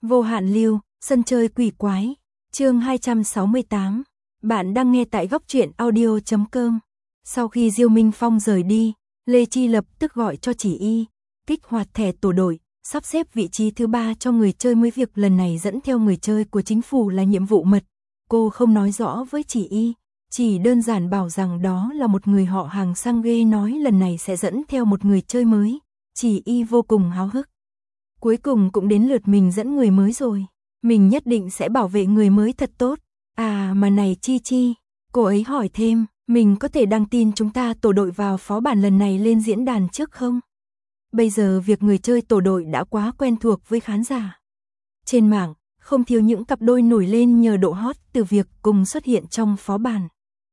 Vô hạn lưu, sân chơi quỷ quái, chương 268. Bạn đang nghe tại góc truyện audio.com. Sau khi Diêu Minh Phong rời đi, Lê Chi lập tức gọi cho Chỉ Y, kích hoạt thẻ tổ đội, sắp xếp vị trí thứ 3 cho người chơi mới. Việc lần này dẫn theo người chơi của chính phủ là nhiệm vụ mật. Cô không nói rõ với Chỉ Y, chỉ đơn giản bảo rằng đó là một người họ hàng sang ghê, nói lần này sẽ dẫn theo một người chơi mới. Chỉ Y vô cùng háo hức. Cuối cùng cũng đến lượt mình dẫn người mới rồi. Mình nhất định sẽ bảo vệ người mới thật tốt. À mà này Chi Chi, cô ấy hỏi thêm, mình có thể đăng tin chúng ta tổ đội vào phó bản lần này lên diễn đàn trước không? Bây giờ việc người chơi tổ đội đã quá quen thuộc với khán giả. Trên mạng, không thiếu những cặp đôi nổi lên nhờ độ hot từ việc cùng xuất hiện trong phó bản.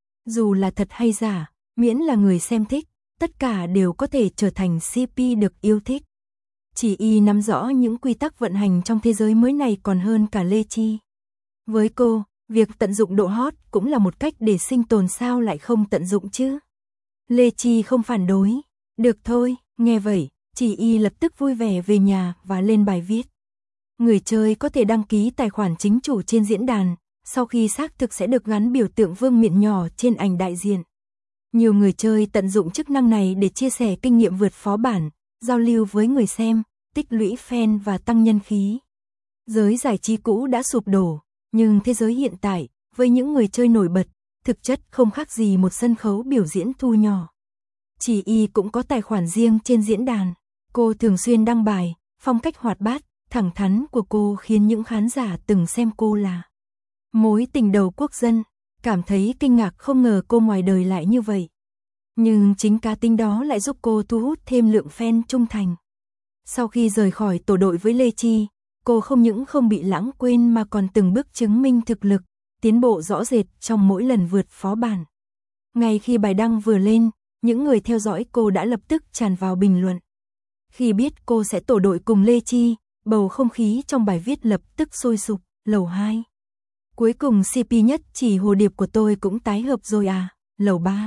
Dù là thật hay giả, miễn là người xem thích, tất cả đều có thể trở thành CP được yêu thích. Chỉ Y nắm rõ những quy tắc vận hành trong thế giới mới này còn hơn cả Lê Chi. Với cô, việc tận dụng độ hot cũng là một cách để sinh tồn, sao lại không tận dụng chứ? Lê Chi không phản đối. Được thôi, nghe vậy, Chỉ Y lập tức vui vẻ về nhà và lên bài viết. Người chơi có thể đăng ký tài khoản chính chủ trên diễn đàn, sau khi xác thực sẽ được gắn biểu tượng vương miện nhỏ trên ảnh đại diện. Nhiều người chơi tận dụng chức năng này để chia sẻ kinh nghiệm vượt phó bản, giao lưu với người xem, tích lũy fan và tăng nhân khí. Giới giải trí cũ đã sụp đổ, nhưng thế giới hiện tại, với những người chơi nổi bật, thực chất không khác gì một sân khấu biểu diễn thu nhỏ. Chỉ Y cũng có tài khoản riêng trên diễn đàn. Cô thường xuyên đăng bài, phong cách hoạt bát, thẳng thắn của cô khiến những khán giả từng xem cô là mối tình đầu quốc dân, cảm thấy kinh ngạc không ngờ cô ngoài đời lại như vậy. Nhưng chính cá tính đó lại giúp cô thu hút thêm lượng fan trung thành. Sau khi rời khỏi tổ đội với Lê Chi, cô không những không bị lãng quên mà còn từng bước chứng minh thực lực, tiến bộ rõ rệt trong mỗi lần vượt phó bản. Ngay khi bài đăng vừa lên, những người theo dõi cô đã lập tức tràn vào bình luận. Khi biết cô sẽ tổ đội cùng Lê Chi, bầu không khí trong bài viết lập tức sôi sục. Lầu 2. Cuối cùng CP nhất chỉ hồ điệp của tôi cũng tái hợp rồi à. Lầu 3.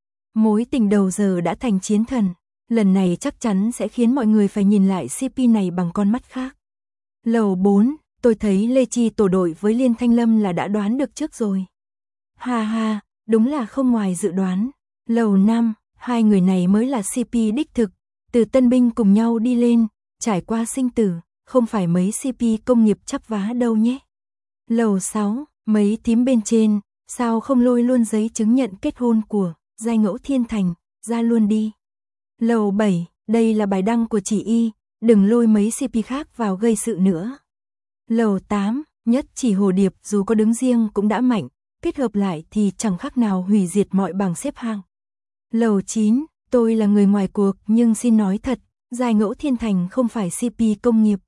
Mối tình đầu giờ đã thành chiến thần. Lần này chắc chắn sẽ khiến mọi người phải nhìn lại CP này bằng con mắt khác. Lầu 4. Tôi thấy Lê Chi tổ đội với Liên Thanh Lâm là đã đoán được trước rồi. Ha ha, đúng là không ngoài dự đoán. Lầu 5. Hai người này mới là CP đích thực. Từ tân binh cùng nhau đi lên, trải qua sinh tử, không phải mấy CP công nghiệp chắp vá đâu nhé. Lầu 6. Mấy thím bên trên, sao không lôi luôn giấy chứng nhận kết hôn của giai ngẫu Thiên Thành, ra luôn đi. Lầu 7. Đây là bài đăng của Chỉ Y, đừng lôi mấy CP khác vào gây sự nữa. Lầu 8. Nhất chỉ hồ điệp dù có đứng riêng cũng đã mạnh, kết hợp lại thì chẳng khác nào hủy diệt mọi bảng xếp hạng. Lầu 9. Tôi là người ngoài cuộc nhưng xin nói thật, giai ngẫu Thiên Thành không phải CP công nghiệp.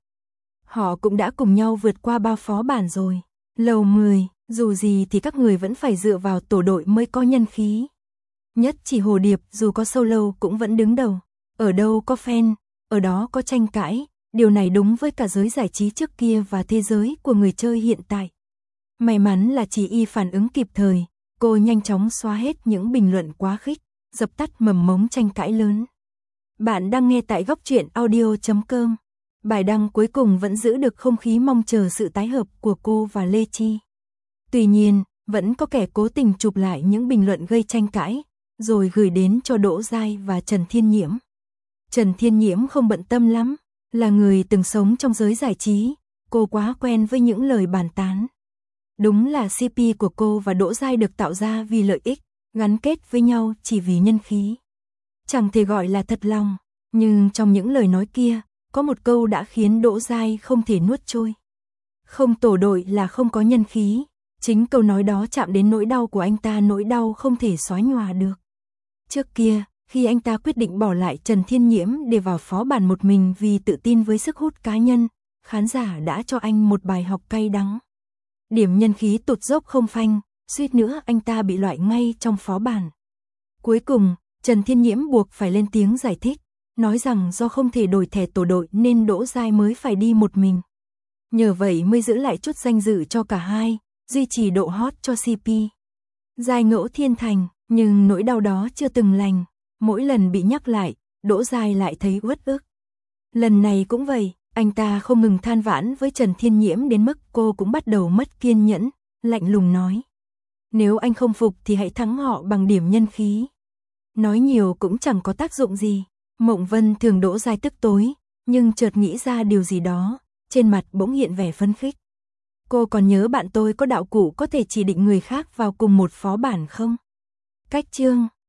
Họ cũng đã cùng nhau vượt qua bao phó bản rồi. Lầu 10. Dù gì thì các người vẫn phải dựa vào tổ đội mới có nhân khí. Nhất chỉ hồ điệp dù có solo cũng vẫn đứng đầu. Ở đâu có fan, ở đó có tranh cãi. Điều này đúng với cả giới giải trí trước kia và thế giới của người chơi hiện tại. May mắn là Chỉ Y phản ứng kịp thời. Cô nhanh chóng xóa hết những bình luận quá khích, dập tắt mầm mống tranh cãi lớn. Bạn đang nghe tại góc truyện audio.com. Bài đăng cuối cùng vẫn giữ được không khí mong chờ sự tái hợp của cô và Lê Chi. Tuy nhiên, vẫn có kẻ cố tình chụp lại những bình luận gây tranh cãi, rồi gửi đến cho Đỗ Giai và Trần Thiên Nhiễm. Trần Thiên Nhiễm không bận tâm lắm, là người từng sống trong giới giải trí, cô quá quen với những lời bàn tán. Đúng là CP của cô và Đỗ Giai được tạo ra vì lợi ích, gắn kết với nhau chỉ vì nhân khí. Chẳng thể gọi là thật lòng, nhưng trong những lời nói kia, có một câu đã khiến Đỗ Giai không thể nuốt trôi. Không tổ đội là không có nhân khí. Chính câu nói đó chạm đến nỗi đau của anh ta, nỗi đau không thể xóa nhòa được. Trước kia, khi anh ta quyết định bỏ lại Trần Thiên Nhiễm để vào phó bản một mình vì tự tin với sức hút cá nhân, khán giả đã cho anh một bài học cay đắng. Điểm nhân khí tụt dốc không phanh, suýt nữa anh ta bị loại ngay trong phó bản. Cuối cùng, Trần Thiên Nhiễm buộc phải lên tiếng giải thích, nói rằng do không thể đổi thẻ tổ đội nên Đỗ Giai mới phải đi một mình. Nhờ vậy mới giữ lại chút danh dự cho cả hai, duy trì độ hot cho CP. Giai ngẫu Thiên Thành, nhưng nỗi đau đó chưa từng lành, mỗi lần bị nhắc lại, Đỗ Giai lại thấy uất ức. Lần này cũng vậy, Anh ta không ngừng than vãn với Trần Thiên Nhiễm đến mức cô cũng bắt đầu mất kiên nhẫn, lạnh lùng nói. Nếu anh không phục thì hãy thắng họ bằng điểm nhân khí. Nói nhiều cũng chẳng có tác dụng gì. Mộng Vân thường đỗ dai tức tối, nhưng chợt nghĩ ra điều gì đó, trên mặt bỗng hiện vẻ phấn khích. Cô còn nhớ bạn tôi có đạo cụ có thể chỉ định người khác vào cùng một phó bản không? Cách chương